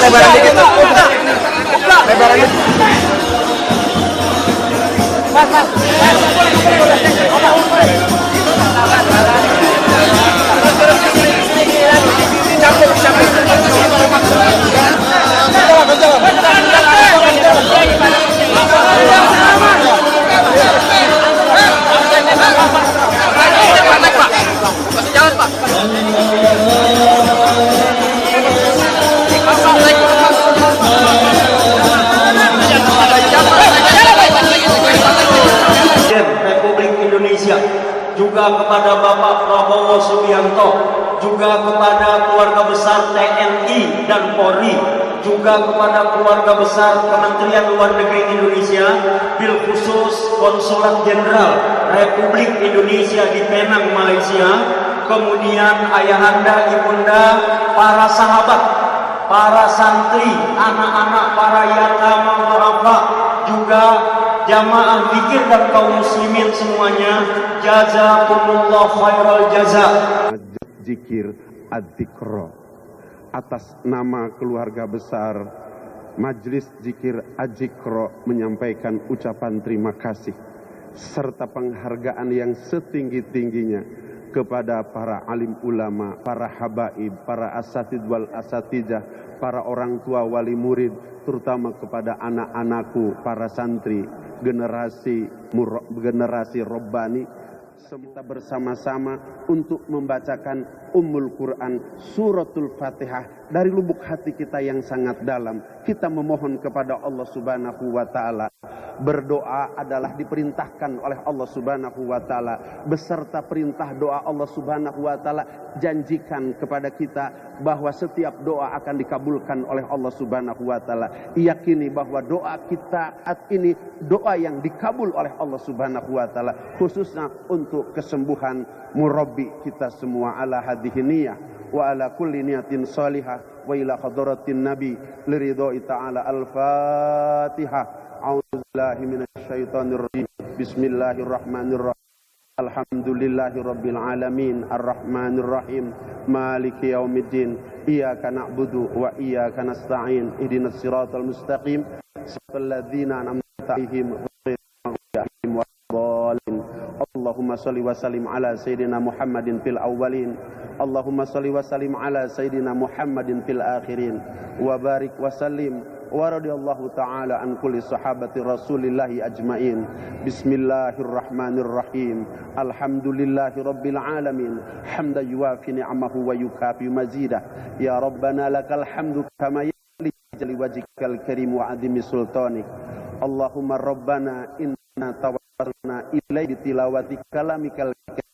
lebaran dikit. Lebaran dikit. Republik Indonesia, juga kepada Bapak Prabowo Subianto, juga kepada keluarga besar TNI dan Polri, juga kepada keluarga besar Kementerian Luar Negeri Indonesia, bil khusus Konsulat Jenderal Republik Indonesia di Penang, Malaysia, kemudian ayahanda, ibunda, para sahabat, para santri, anak-anak, para yatama, duafa, juga jamaah zikir dan kaum muslimin semuanya, jazakumullah khairal jaza. Zikir Adzikro atas nama keluarga besar Majelis Zikir Adzikro menyampaikan ucapan terima kasih serta penghargaan yang setinggi-tingginya kepada para alim ulama, para habaib, para asatid wal asatidah, para orang tua wali murid, terutama kepada anak-anakku, para santri, generasi Robbani. Kita bersama-sama untuk membacakan Ummul Quran, Suratul Fatihah dari lubuk hati kita yang sangat dalam. Kita memohon kepada Allah Subhanahu wa Ta'ala. Berdoa adalah diperintahkan oleh Allah Subhanahu wa Ta'ala. Beserta perintah doa Allah Subhanahu wa Ta'ala, janjikan kepada kita bahwa setiap doa akan dikabulkan oleh Allah Subhanahu wa Ta'ala. Yakini bahwa doa kita saat ini doa yang dikabul oleh Allah Subhanahu wa Ta'ala, khususnya untuk kesembuhan murabbi kita semua. Ala hadhihi niyah wa ala kulli niyatin salihah wa ila hadratin nabi liridha'i ta'ala. Al-Fatihah. A'udzubillahi minasyaitonir rajim. Bismillahirrahmanirrahim. Alhamdulillahi rabbil alamin, arrahmanir rahim, maliki yaumiddin, iyyaka na'budu wa iyyaka nasta'in, ihdinas siratal mustaqim, siratal ladzina an'amta 'alaihim ghairil maghdubi 'alaihim waladdallin. Allahumma shalli wa sallim ala sayyidina Muhammadin fil awwalin, Allahumma shalli wa sallim ala sayyidina Muhammadin fil akhirin, wa barik wa sallim wa radiyallahu ta'ala an kulli sahabati rasulillahi ajma'in. Bismillahirrahmanirrahim. Alhamdulillahi rabbil alamin, hamda yuwafi ni'amahu wa yukafi mazidah. Ya Rabbana lakal hamdu kama yali jali wajhikal karim wa adimi sultanik. Allahumma Rabbana inna tawassalna ilaihi bitilawati kalamikal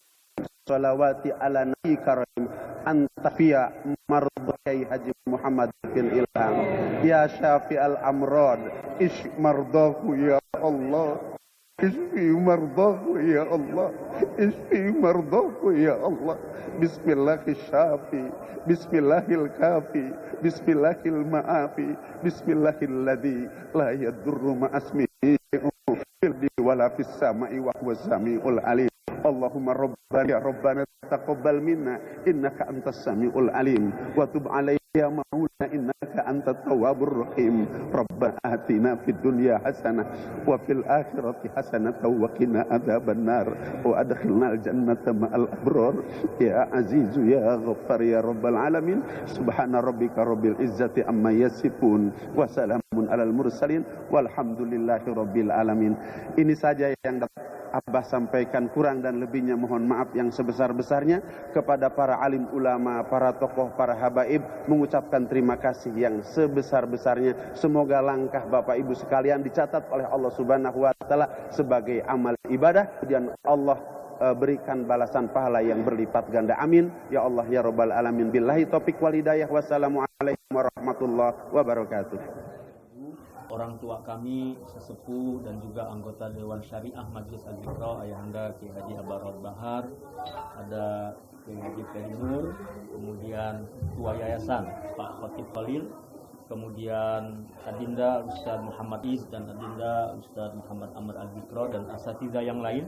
salawati ala nabi karim antafiya mardakai Haji Muhammad bin Ilham. Ya syafi'al amrad, ish mardahu ya Allah, isfi mardahu ya Allah, isfi mardahu ya Allah. Bismillahil syafi, bismillahil kafi, bismillahil ma'afi, bismillahil ladzi la yadurru ma'asmihi fil di wala fis sama'i wa huwas samiul alim. Allahumma Rabbana ya Rabbana taqabbal minna innaka antas samiul alim wa tub alayna ya maulana innaka antat tawwabur rahim. Rabbana atina fid dunya hasanah wa fil akhirati hasanah wa qina adzabannar wa adkhilnal jannata ma'al abrar ya azizu ya ghaffar ya rabbal alamin. Subhana rabbika rabbil izzati amma yasifun wa salamun alal mursalin walhamdulillahi rabbil alamin. Ini saja yang Abah sampaikan, kurang dan lebihnya mohon maaf yang sebesar-besarnya. Kepada para alim ulama, para tokoh, para habaib, mengucapkan terima kasih yang sebesar-besarnya. Semoga langkah Bapak Ibu sekalian dicatat oleh Allah Subhanahu wa Ta'ala sebagai amal ibadah, dan Allah berikan balasan pahala yang berlipat ganda. Amin ya Allah ya Rabbal alamin. Billahi taufik wal hidayah. Wassalamualaikum warahmatullahi wabarakatuh. Orang tua kami, sesepuh dan juga anggota Dewan Syariah Majelis Adzikro, Ayahanda Ki Haji Abarod Bahar, ada Ki Haji Nur, kemudian Ketua Yayasan Pak Khotib Khalil, kemudian Adinda Ustaz Muhammad Is dan Adinda Ustaz Muhammad Amr Adzikro dan asatidzah yang lain.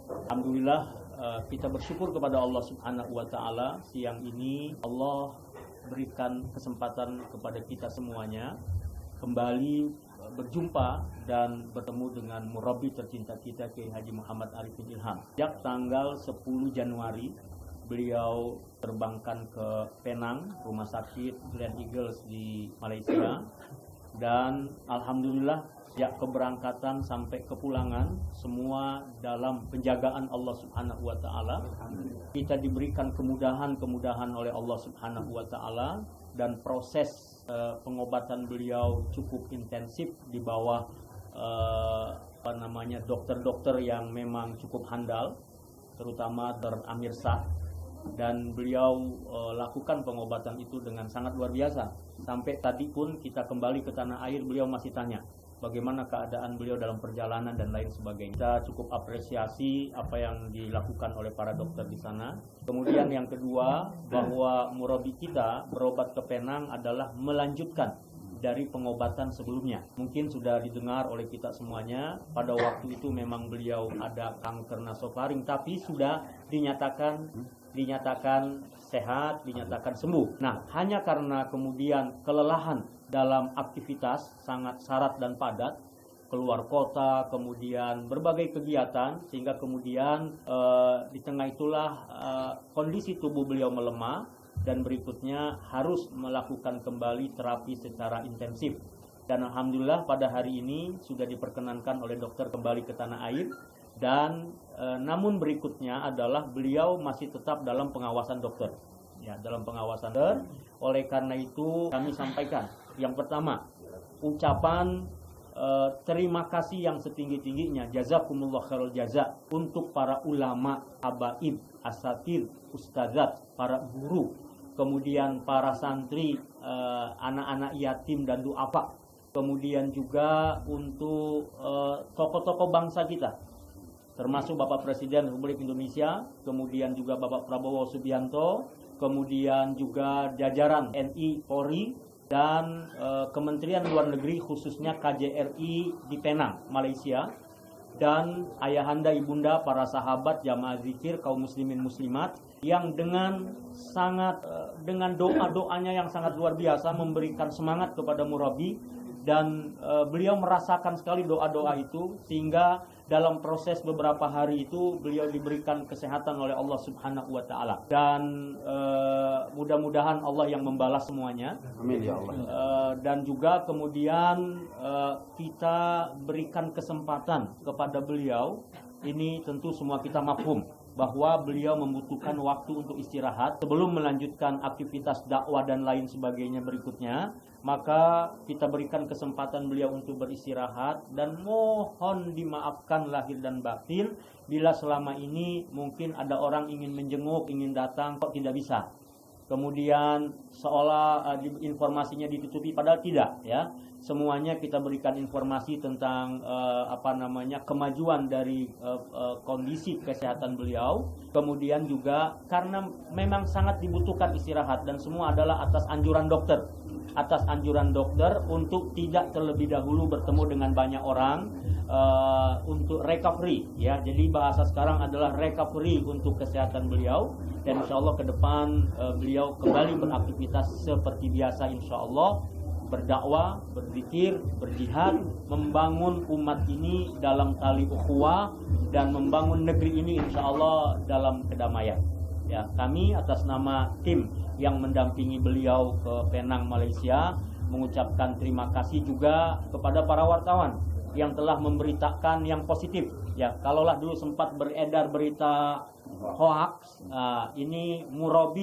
Alhamdulillah, kita bersyukur kepada Allah Subhanahu wa Ta'ala. Siang ini Allah berikan kesempatan kepada kita semuanya kembali berjumpa dan bertemu dengan murabbi tercinta kita Kiai Haji Muhammad Arifin Ilham. Sejak tanggal 10 Januari beliau terbangkan ke Penang, rumah sakit Glen Eagles di Malaysia, dan alhamdulillah sejak keberangkatan sampai kepulangan semua dalam penjagaan Allah Subhanahu wa taala. Kita diberikan kemudahan oleh Allah Subhanahu wa taala, dan proses pengobatan beliau cukup intensif di bawah dokter-dokter yang memang cukup handal, terutama Dr. Amir Shah, dan beliau lakukan pengobatan itu dengan sangat luar biasa. Sampai tadi pun kita kembali ke tanah air, beliau masih tanya bagaimana keadaan beliau dalam perjalanan dan lain sebagainya. Kita cukup apresiasi apa yang dilakukan oleh para dokter di sana. Kemudian yang kedua, bahwa murabbi kita berobat ke Penang adalah melanjutkan dari pengobatan sebelumnya. Mungkin sudah didengar oleh kita semuanya, pada waktu itu memang beliau ada kanker nasofaring, tapi sudah dinyatakan sehat, dinyatakan sembuh. Nah, hanya karena kemudian kelelahan dalam aktivitas sangat syarat dan padat, keluar kota, kemudian berbagai kegiatan, sehingga kemudian di tengah itulah kondisi tubuh beliau melemah, dan berikutnya harus melakukan kembali terapi secara intensif. Dan alhamdulillah pada hari ini sudah diperkenankan oleh dokter kembali ke tanah air, dan namun berikutnya adalah beliau masih tetap dalam pengawasan dokter. Ya, dalam pengawasan dokter. Oleh karena itu kami sampaikan, yang pertama, ucapan terima kasih yang setinggi-tingginya, jazakumullah khairul jaza, untuk para ulama, habaib, asatid, ustadzat, para guru, kemudian para santri, anak-anak yatim dan duafa, kemudian juga untuk tokoh-tokoh bangsa kita, termasuk Bapak Presiden Republik Indonesia, kemudian juga Bapak Prabowo Subianto, kemudian juga jajaran TNI, Polri, dan Kementerian Luar Negeri, khususnya KJRI di Penang, Malaysia, dan ayahanda ibunda para sahabat jamaah zikir kaum muslimin muslimat yang dengan doa-doanya yang sangat luar biasa memberikan semangat kepada murabbi, dan beliau merasakan sekali doa-doa itu, sehingga dalam proses beberapa hari itu beliau diberikan kesehatan oleh Allah Subhanahu wa taala, dan mudah-mudahan Allah yang membalas semuanya. Amin ya Allah. Dan juga kemudian kita berikan kesempatan kepada beliau. Ini tentu semua kita mafhum bahwa beliau membutuhkan waktu untuk istirahat sebelum melanjutkan aktivitas dakwah dan lain sebagainya berikutnya. Maka kita berikan kesempatan beliau untuk beristirahat, dan mohon dimaafkan lahir dan batin bila selama ini mungkin ada orang ingin menjenguk, ingin datang kok tidak bisa. Kemudian seolah informasinya ditutupi, padahal tidak, ya. Semuanya kita berikan informasi tentang kemajuan dari kondisi kesehatan beliau. Kemudian juga karena memang sangat dibutuhkan istirahat, dan semua adalah atas anjuran dokter. Atas anjuran dokter untuk tidak terlebih dahulu bertemu dengan banyak orang, untuk recovery, ya. Jadi bahasa sekarang adalah recovery untuk kesehatan beliau, dan insya Allah ke depan beliau kembali beraktivitas seperti biasa, insya Allah, berdakwah, berzikir, berjihad, membangun umat ini dalam tali ukhuwah, dan membangun negeri ini insya Allah dalam kedamaian. Ya, kami atas nama tim yang mendampingi beliau ke Penang, Malaysia, mengucapkan terima kasih juga kepada para wartawan yang telah memberitakan yang positif. Ya, kalaulah dulu sempat beredar berita hoax, ini murabbi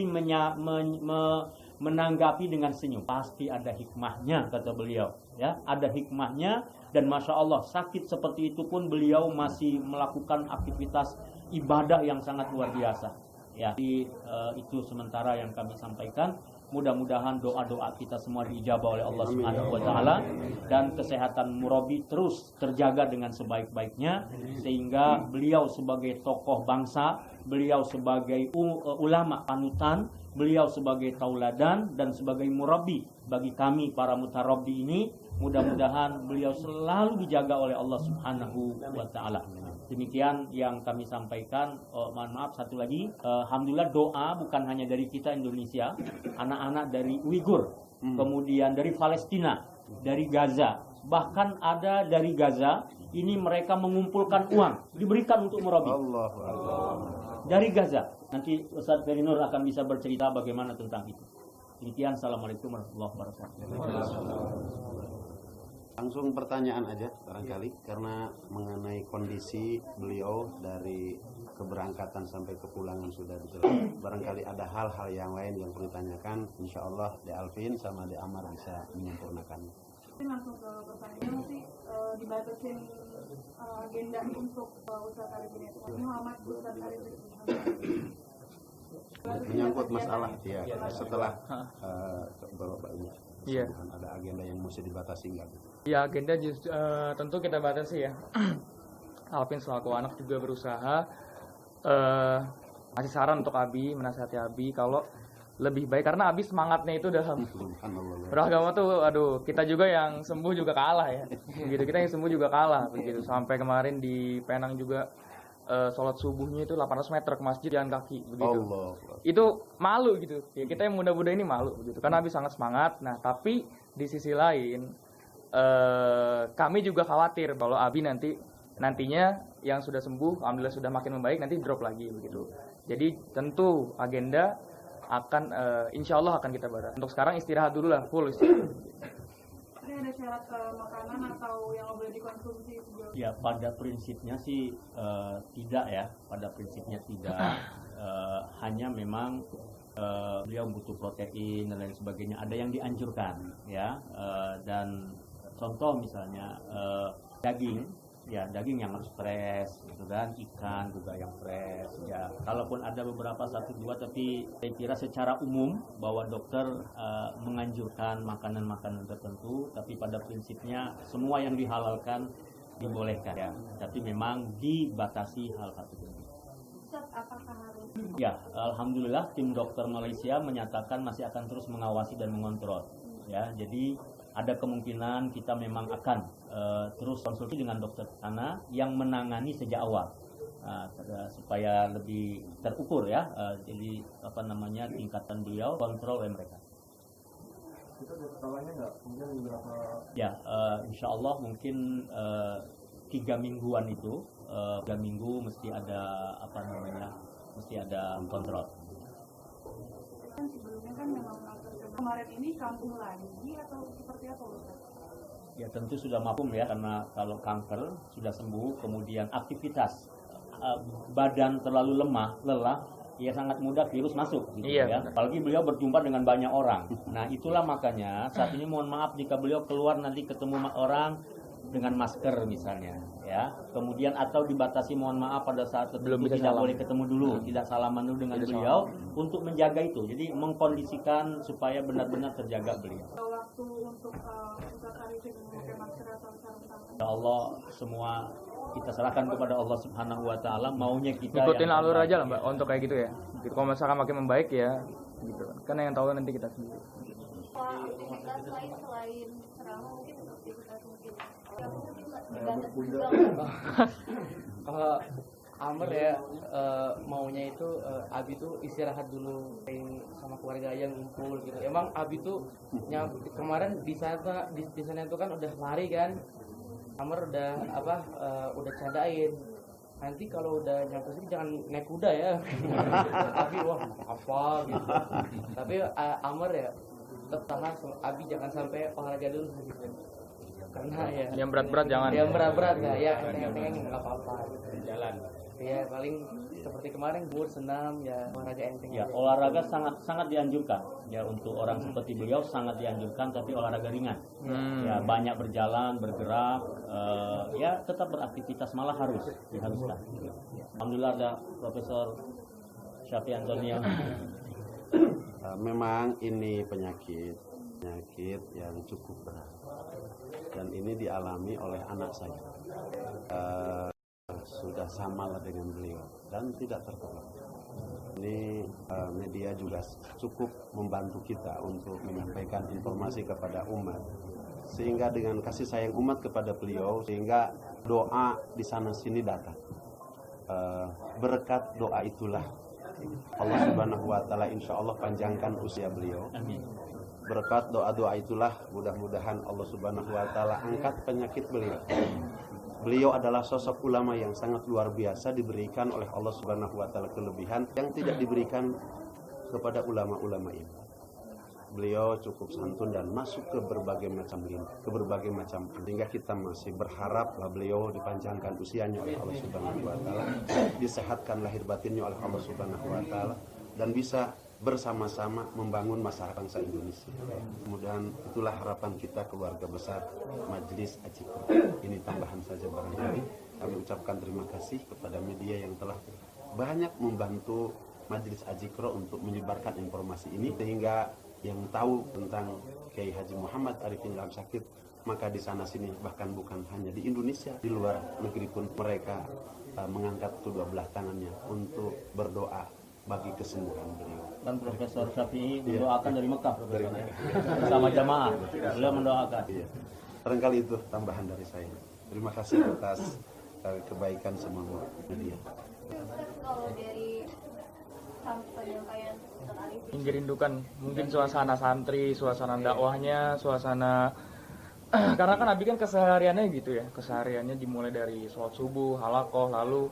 menanggapi dengan senyum. Pasti ada hikmahnya, kata beliau. Ya, ada hikmahnya, dan masya Allah sakit seperti itu pun beliau masih melakukan aktivitas ibadah yang sangat luar biasa. Ya, itu sementara yang kami sampaikan. Mudah-mudahan doa-doa kita semua diijabah oleh Allah Subhanahu wa taala, dan kesehatan murabbi terus terjaga dengan sebaik-baiknya, sehingga beliau sebagai tokoh bangsa, beliau sebagai ulama panutan, beliau sebagai tauladan, dan sebagai murabbi bagi kami para mutarabbi ini, mudah-mudahan beliau selalu dijaga oleh Allah Subhanahu wa taala. Demikian yang kami sampaikan. Mohon maaf satu lagi, alhamdulillah doa bukan hanya dari kita Indonesia, anak-anak dari Uighur, kemudian dari Palestina, dari Gaza, bahkan ada dari Gaza, ini mereka mengumpulkan uang, diberikan untuk murabi. Dari Gaza. Nanti Ustaz Ferinur akan bisa bercerita bagaimana tentang itu. Demikian, Assalamualaikum warahmatullahi wabarakatuh. Langsung pertanyaan aja barangkali, karena mengenai kondisi beliau dari keberangkatan sampai kepulangan sudah dijelaskan. Barangkali ada hal-hal yang lain yang perlu ditanyakan, insya Allah De Alvin sama De Amar bisa menyempurnakan. Langsung ke pertanyaan sih, dibatasin agenda untuk Ustaz Arifin itu Muhammad Ustaz Arifin menyangkut masalah ya setelah Bapak ini. Iya. Ada agenda yang mesti dibatasi nggak? Ya agenda tentu kita batasi ya. Alvin selaku anak juga berusaha ngasih saran untuk Abi, menasihati Abi kalau lebih baik, karena Abi semangatnya itu dalam beragama tuh, aduh, kita juga yang sembuh juga kalah ya. Begitu, kita yang sembuh juga kalah begitu. Sampai kemarin di Penang juga sholat subuhnya itu 800 meter ke masjid jalan kaki begitu. Itu malu gitu. Ya, kita yang muda-muda ini malu begitu. Karena Abi sangat semangat. Nah, tapi di sisi lain kami juga khawatir kalau Abi nantinya yang sudah sembuh, alhamdulillah sudah makin membaik, nanti drop lagi begitu. Jadi tentu agenda akan insya Allah akan kita bahas. Untuk sekarang istirahat dulu lah, full istirahat. Ada syarat makanan atau yang boleh dikonsumsi? Ya, pada prinsipnya sih tidak ya. Pada prinsipnya tidak. Hanya memang beliau butuh protein dan lain sebagainya. Ada yang dianjurkan ya. Dan contoh misalnya daging. Ya, daging yang harus fresh, gitu kan, ikan juga yang fresh. Ya, kalaupun ada beberapa 1-2, tapi saya kira secara umum bahwa dokter menganjurkan makanan-makanan tertentu, tapi pada prinsipnya semua yang dihalalkan dibolehkan ya. Tapi memang dibatasi hal-hal tertentu. Ustaz, apakah harus? Ya, alhamdulillah tim dokter Malaysia menyatakan masih akan terus mengawasi dan mengontrol. Ya, jadi ada kemungkinan kita memang akan terus konsultasi dengan dokter sana yang menangani sejak awal supaya lebih terukur ya. Jadi tingkatan beliau kontrol oleh mereka. Kita ada skalanya nggak? Mungkin beberapa. Ya, insya Allah mungkin 3 mingguan itu 3 minggu mesti ada mesti ada kontrol. Kan sebelumnya kan memang kemarin ini kambuh lagi atau seperti apa Ustaz? Ya tentu sudah mafhum ya, karena kalau kanker sudah sembuh, kemudian aktivitas badan terlalu lelah, ya sangat mudah virus masuk gitu ya. Apalagi beliau berjumpa dengan banyak orang. Nah, itulah makanya saat ini mohon maaf jika beliau keluar nanti ketemu orang dengan masker misalnya ya. Kemudian atau dibatasi mohon maaf pada saat tertentu tidak boleh ketemu dulu, tidak salaman dulu dengan beliau untuk menjaga itu. Jadi mengkondisikan supaya benar-benar terjaga beliau. Waktu untuk Ustaz Arifin memakai masker atau sarung tangan? Ya Allah, semua kita serahkan kepada Allah Subhanahu wa taala, maunya kita ikutin alur aja lah Mbak untuk kayak gitu ya. Gitu. Kalau misalkan makin membaik ya gitu. Karena yang tahu nanti kita sendiri. Aktivitas lain selain ceramah mungkin aktivitas mungkin dibatasi juga. Kalau Amr ya maunya itu Abi tuh istirahat dulu sama keluarga yang ngumpul gitu. Emang Abi tuh kemarin di sana itu kan udah lari kan. Amr udah udah candain. Nanti kalau udah nyampe sini jangan naik kuda ya. Tapi wah apa gitu. Tapi Amr ya tetap tahan, Abi jangan sampai olahraga dulu gitu. Karena ya yang berat-berat jangan. Yang berat-berat enggak ya, enteng-enteng enggak apa-apa gitu. Jalan. Ya paling seperti kemarin senam ya, olahraga enteng. Ya, olahraga sangat dianjurkan. Ya, untuk orang seperti beliau sangat dianjurkan, tapi olahraga ringan. Ya, banyak berjalan, bergerak, ya tetap beraktivitas, malah diharuskan. Alhamdulillah ada Profesor Syafi Antonio. Memang ini penyakit yang cukup berat dan ini dialami oleh anak saya. Sudah sama lah dengan beliau dan tidak tertolong. Ini media juga cukup membantu kita untuk menyampaikan informasi kepada umat sehingga dengan kasih sayang umat kepada beliau, sehingga doa di sana sini datang. Berkat doa itulah Allah Subhanahu wa taala insya Allah panjangkan usia beliau. Amin. Berkat doa-doa itulah mudah-mudahan Allah Subhanahu wa taala angkat penyakit beliau. Beliau adalah sosok ulama yang sangat luar biasa, diberikan oleh Allah Subhanahu wa taala kelebihan yang tidak diberikan kepada ulama-ulama ini. Beliau cukup santun dan masuk ke berbagai macam lini, ke berbagai macam, sehingga kita masih berharap bahwa beliau dipanjangkan usianya oleh Allah Subhanahu wa taala, disehatkan lahir batinnya oleh Allah Subhanahu wa taala, dan bisa bersama-sama membangun masyarakat bangsa Indonesia. Kemudian itulah harapan kita keluarga besar Majelis Aji-Qro. Ini tambahan saja barangkali. Kami ucapkan terima kasih kepada media yang telah banyak membantu Majelis Aji-Qro untuk menyebarkan informasi ini, sehingga yang tahu tentang Kiai Haji Muhammad Arifin Ilham Syakir, maka di sana sini bahkan bukan hanya di Indonesia, di luar negeri pun mereka mengangkat kedua belah tangannya untuk berdoa bagi kesembuhan beliau. Dan Profesor Syafi'i mendoakan dari Mekah, bersama jamaah. Beliau mendoakan. Iya. Barangkali itu tambahan dari saya. Terima kasih atas kebaikan semua media. Kalau dari penyampaian Ustaz Arifin, Yang dirindukan mungkin suasana santri, suasana dakwahnya, suasana karena kan Abi kan kesehariannya gitu ya, kesehariannya dimulai dari sholat subuh, halakoh, lalu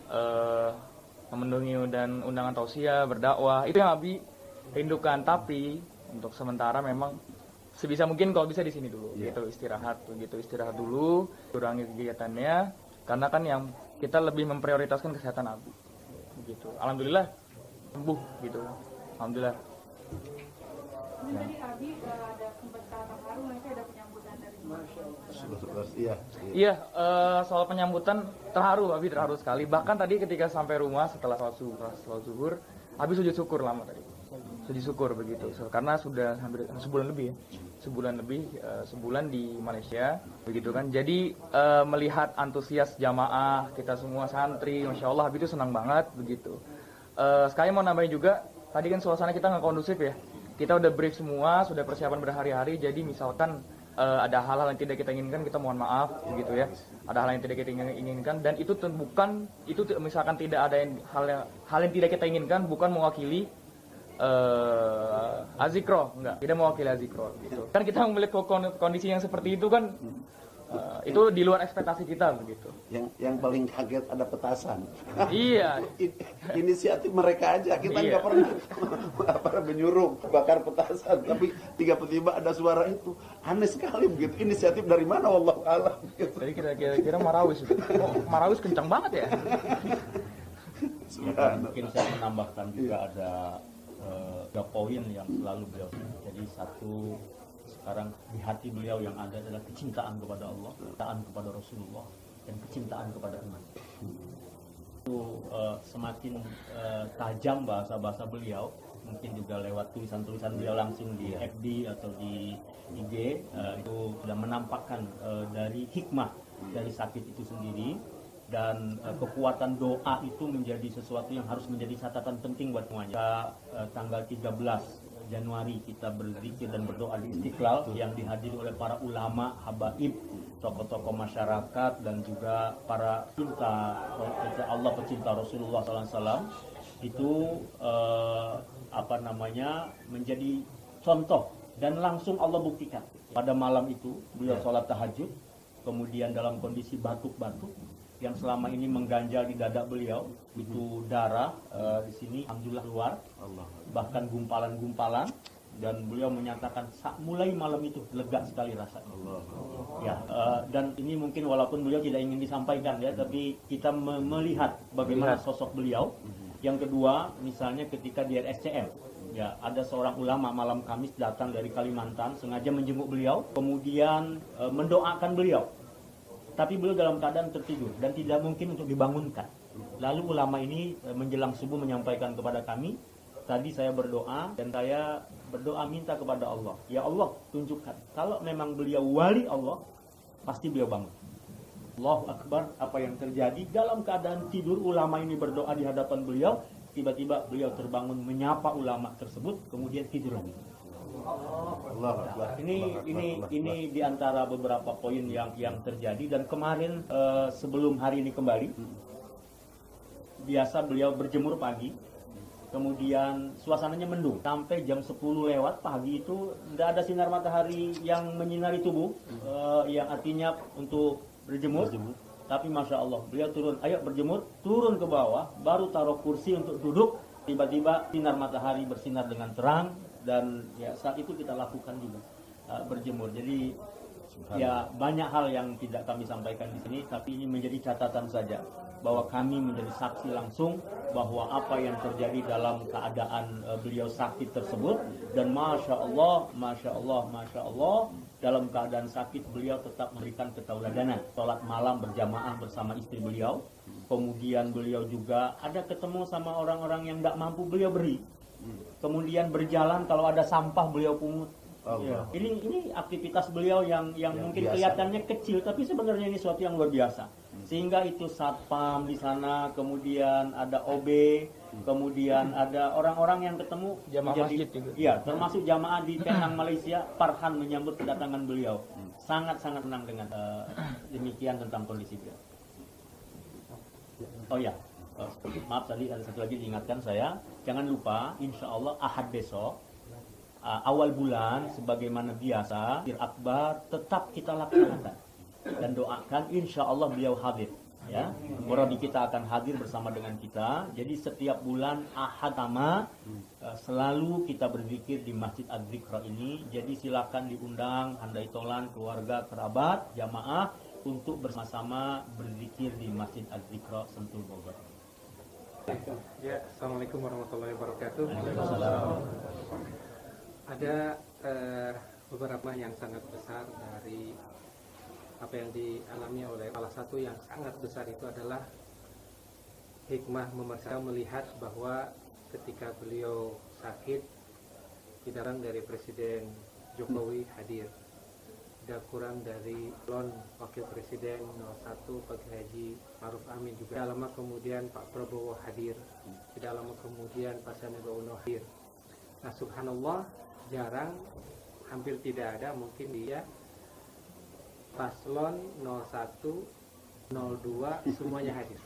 memenuhi dan undangan tausiah, berdakwah, itu yang Abi rindukan. Tapi untuk sementara memang sebisa mungkin kalau bisa di sini dulu, gitu istirahat dulu, kurangi kegiatannya, karena kan yang kita lebih memprioritaskan kesehatan Abi, begitu. Alhamdulillah sembuh gitu, alhamdulillah. ini tadi Abi ada sempat terharu, nanti ada penyambutan dari Iya. Soal penyambutan terharu, Abi terharu sekali. Bahkan tadi ketika sampai rumah setelah sholat zuhur, Abi sujud syukur lama tadi. Sujud syukur begitu. Karena sudah hampir sebulan lebih ya. Sebulan di Malaysia begitu kan. Jadi melihat antusias jamaah kita semua santri, Masya Allah, Abi itu senang banget begitu. Sekali mau nambahin juga, tadi kan suasana kita nggak kondusif ya. Kita udah brief semua, sudah persiapan berhari-hari. Jadi misalkan ada hal-hal yang tidak kita inginkan, kita mohon maaf begitu ya. Ada hal yang tidak kita inginkan, dan itu bukan, itu misalkan tidak ada hal yang tidak kita inginkan, bukan mewakili Aji-Qro, enggak, tidak mewakili Aji-Qro gitu. Kan kita memiliki kondisi yang seperti itu kan, itu di luar ekspektasi kita begitu. Yang paling kaget ada petasan. Iya. Inisiatif mereka aja, kita nggak pernah menyuruh bakar petasan, tapi tiba-tiba ada suara itu, aneh sekali begitu. Inisiatif dari mana, wallahu a'lam. Jadi kira Marawis itu. Marawis kencang banget ya. Mungkin saya menambahkan juga ada 3 poin yang selalu beliau. Jadi satu, sekarang di hati beliau yang ada adalah kecintaan kepada Allah, kecintaan kepada Rasulullah, dan kecintaan kepada umat. Itu semakin tajam bahasa-bahasa beliau, mungkin juga lewat tulisan-tulisan beliau langsung di FB atau di IG, itu sudah menampakkan dari hikmah dari sakit itu sendiri, dan kekuatan doa itu menjadi sesuatu yang harus menjadi catatan penting buat semuanya. Tanggal 13 Januari kita berzikir dan berdoa di Istiqlal yang dihadiri oleh para ulama, habaib, tokoh-tokoh masyarakat, dan juga para pecinta Allah, pecinta Rasulullah SAW. Itu menjadi contoh, dan langsung Allah buktikan. Pada malam itu beliau sholat tahajud, kemudian dalam kondisi batuk-batuk yang selama ini mengganjal di dada beliau, itu darah di sini alhamdulillah keluar, bahkan gumpalan-gumpalan, dan beliau menyatakan mulai malam itu lega sekali rasanya. Dan ini mungkin walaupun beliau tidak ingin disampaikan ya, tapi kita melihat bagaimana sosok beliau. Yang kedua, misalnya ketika di RSCM, ya ada seorang ulama malam Kamis datang dari Kalimantan, sengaja menjenguk beliau, kemudian mendoakan beliau. Tapi beliau dalam keadaan tertidur dan tidak mungkin untuk dibangunkan. Lalu ulama ini menjelang subuh menyampaikan kepada kami, tadi saya berdoa dan saya berdoa minta kepada Allah, ya Allah tunjukkan, kalau memang beliau wali Allah, pasti beliau bangun. Allahu Akbar, apa yang terjadi? Dalam keadaan tidur ulama ini berdoa di hadapan beliau, tiba-tiba beliau terbangun menyapa ulama tersebut, kemudian tidur lagi. Allah Akbar. Ini di antara beberapa poin yang terjadi, dan kemarin sebelum hari ini kembali, biasa beliau berjemur pagi, kemudian suasananya mendung sampai jam 10 lewat pagi itu tidak ada sinar matahari yang menyinari tubuh, yang artinya untuk berjemur. Tapi masya Allah, beliau turun, ayo berjemur, turun ke bawah, baru taruh kursi untuk duduk, tiba-tiba sinar matahari bersinar dengan terang, dan ya saat itu kita lakukan juga berjemur. Jadi ya banyak hal yang tidak kami sampaikan di sini, tapi ini menjadi catatan saja bahwa kami menjadi saksi langsung bahwa apa yang terjadi dalam keadaan beliau sakit tersebut, dan masya Allah dalam keadaan sakit beliau tetap memberikan ketauladanan, sholat malam berjamaah bersama istri beliau, kemudian beliau juga ada ketemu sama orang-orang yang tidak mampu beliau beri, kemudian berjalan kalau ada sampah beliau pungut. Ya. Ini aktivitas beliau yang mungkin biasa. Kelihatannya kecil, tapi sebenarnya ini sesuatu yang luar biasa. Sehingga itu satpam di sana, kemudian ada OB, kemudian ada orang-orang yang ketemu jamaah masjid juga. Iya, termasuk jamaah di Penang Malaysia, Farhan menyambut kedatangan beliau. Sangat-sangat senang dengan demikian tentang kondisi beliau. Oh ya, maaf tadi ada satu lagi diingatkan saya, jangan lupa insya Allah Ahad besok awal bulan sebagaimana biasa akbar tetap kita laksanakan dan doakan insya Allah beliau hadir, ya. Muradi kita akan hadir bersama dengan kita. Jadi setiap bulan Ahad sama selalu kita berzikir di Masjid Az-Zikra ini. Jadi silakan diundang handai tolan, keluarga, kerabat, jamaah untuk bersama-sama berzikir di Masjid Az-Zikra Sentul Bogor. Ya, Assalamualaikum warahmatullahi wabarakatuh. Ada beberapa yang sangat besar dari apa yang dialami oleh salah satu yang sangat besar itu adalah hikmah melihat bahwa ketika beliau sakit tidak kurang dari Presiden Jokowi hadir, tidak kurang dari calon Wakil Presiden 01 Pak Haji Maruf Amin juga, tidak lama kemudian Pak Prabowo hadir, tidak lama kemudian Pak Sandiaga Uno hadir. Nah subhanallah, jarang, hampir tidak ada mungkin dia paslon 01, 02 semuanya hadir.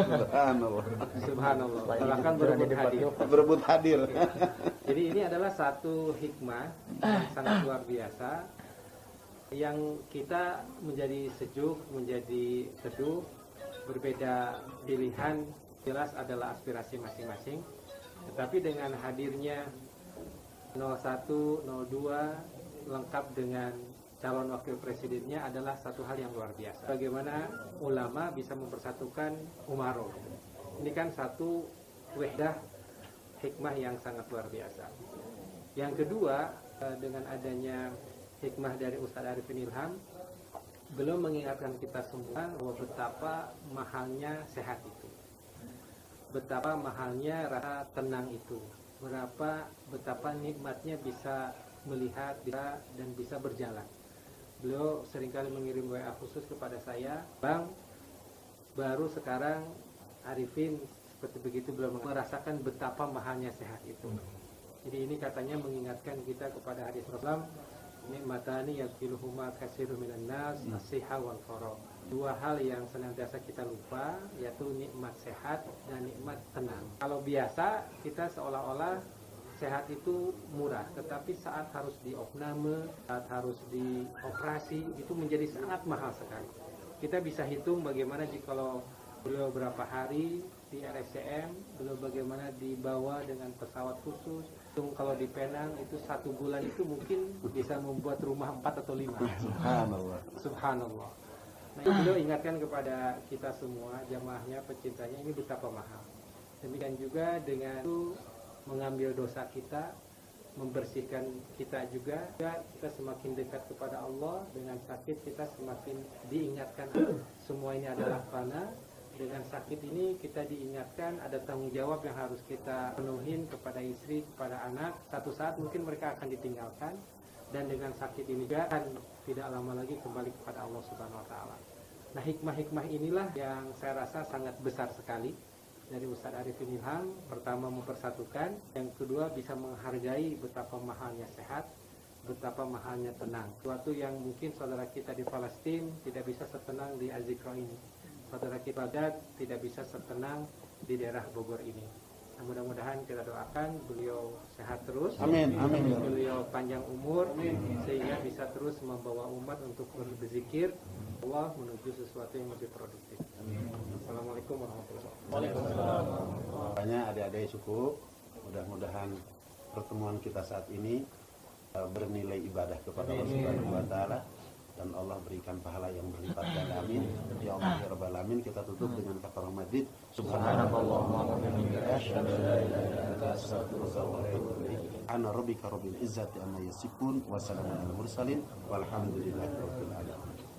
Subhanallah. Bahkan berebut hadir. Jadi ini adalah satu hikmah yang sangat luar biasa yang kita menjadi sejuk, menjadi teduh. Berbeda pilihan jelas adalah aspirasi masing-masing, tetapi dengan hadirnya 01, 02 lengkap dengan calon wakil presidennya adalah satu hal yang luar biasa. Bagaimana ulama bisa mempersatukan umaro. Ini kan satu wahdah hikmah yang sangat luar biasa. Yang kedua, dengan adanya hikmah dari Ustadz Arifin Ilham, beliau mengingatkan kita semua bahwa betapa mahalnya sehat itu, betapa mahalnya rasa tenang itu, betapa nikmatnya bisa melihat dan bisa berjalan. Beliau seringkali mengirim WA khusus kepada saya, Bang, baru sekarang Arifin seperti begitu beliau merasakan betapa mahalnya sehat itu. Jadi ini katanya mengingatkan kita kepada hadis Rasulullah, nikmatani yaghfiluhuma katsirun minan nas, as-sihha wal faragh. Dua hal yang senantiasa kita lupa, yaitu nikmat sehat dan nikmat tenang. Kalau biasa kita seolah-olah sehat itu murah, tetapi saat harus diopname, saat harus dioperasi, itu menjadi sangat mahal sekali. Kita bisa hitung bagaimana jikalau beliau berapa hari di RSCM, beliau bagaimana dibawa dengan pesawat khusus. Kalau di Penang itu 1 bulan itu mungkin bisa membuat rumah 4 atau 5. Subhanallah. Subhanallah. Nah, beliau ingatkan kepada kita semua, jamaahnya, pecintanya, ini betapa mahal. Demikian juga dengan itu mengambil dosa kita, membersihkan kita juga, kita semakin dekat kepada Allah. Dengan sakit kita semakin diingatkan semua ini adalah fana. Dengan sakit ini kita diingatkan ada tanggung jawab yang harus kita penuhin kepada istri, kepada anak. Satu saat mungkin mereka akan ditinggalkan, dan dengan sakit ini juga akan tidak lama lagi kembali kepada Allah Subhanahu wa Ta'ala. Nah, hikmah-hikmah inilah yang saya rasa sangat besar sekali dari Ustadz Arifin Ilham. Pertama mempersatukan, yang kedua bisa menghargai betapa mahalnya sehat, betapa mahalnya tenang. Suatu yang mungkin saudara kita di Palestina tidak bisa setenang di Al-Zikra ini. Saudara kita Baghdad tidak bisa setenang di daerah Bogor ini. Nah, mudah-mudahan kita doakan beliau sehat terus. Amin, amin. Beliau panjang umur sehingga bisa terus membawa umat untuk berzikir Allah menuju sesuatu yang lebih produktif. Assalamualaikum warahmatullahi wabarakatuh. Makanya adik-adik cukup. Mudah-mudahan pertemuan kita saat ini bernilai ibadah kepada Allah Subhanahu wa taala dan Allah berikan pahala yang berlipat ganda. Amin. Ya Allah ya Rabbal alamin. Kita tutup dengan kafaratul majid. Subhanallahumma wa bihamdihi asyhadu an la ilaha illa anta astaghfiruka wa atubu ilaik. Ana rabbika rabbil izzati amma yasifun wa salamun alal mursalin walhamdulillahi rabbil alamin.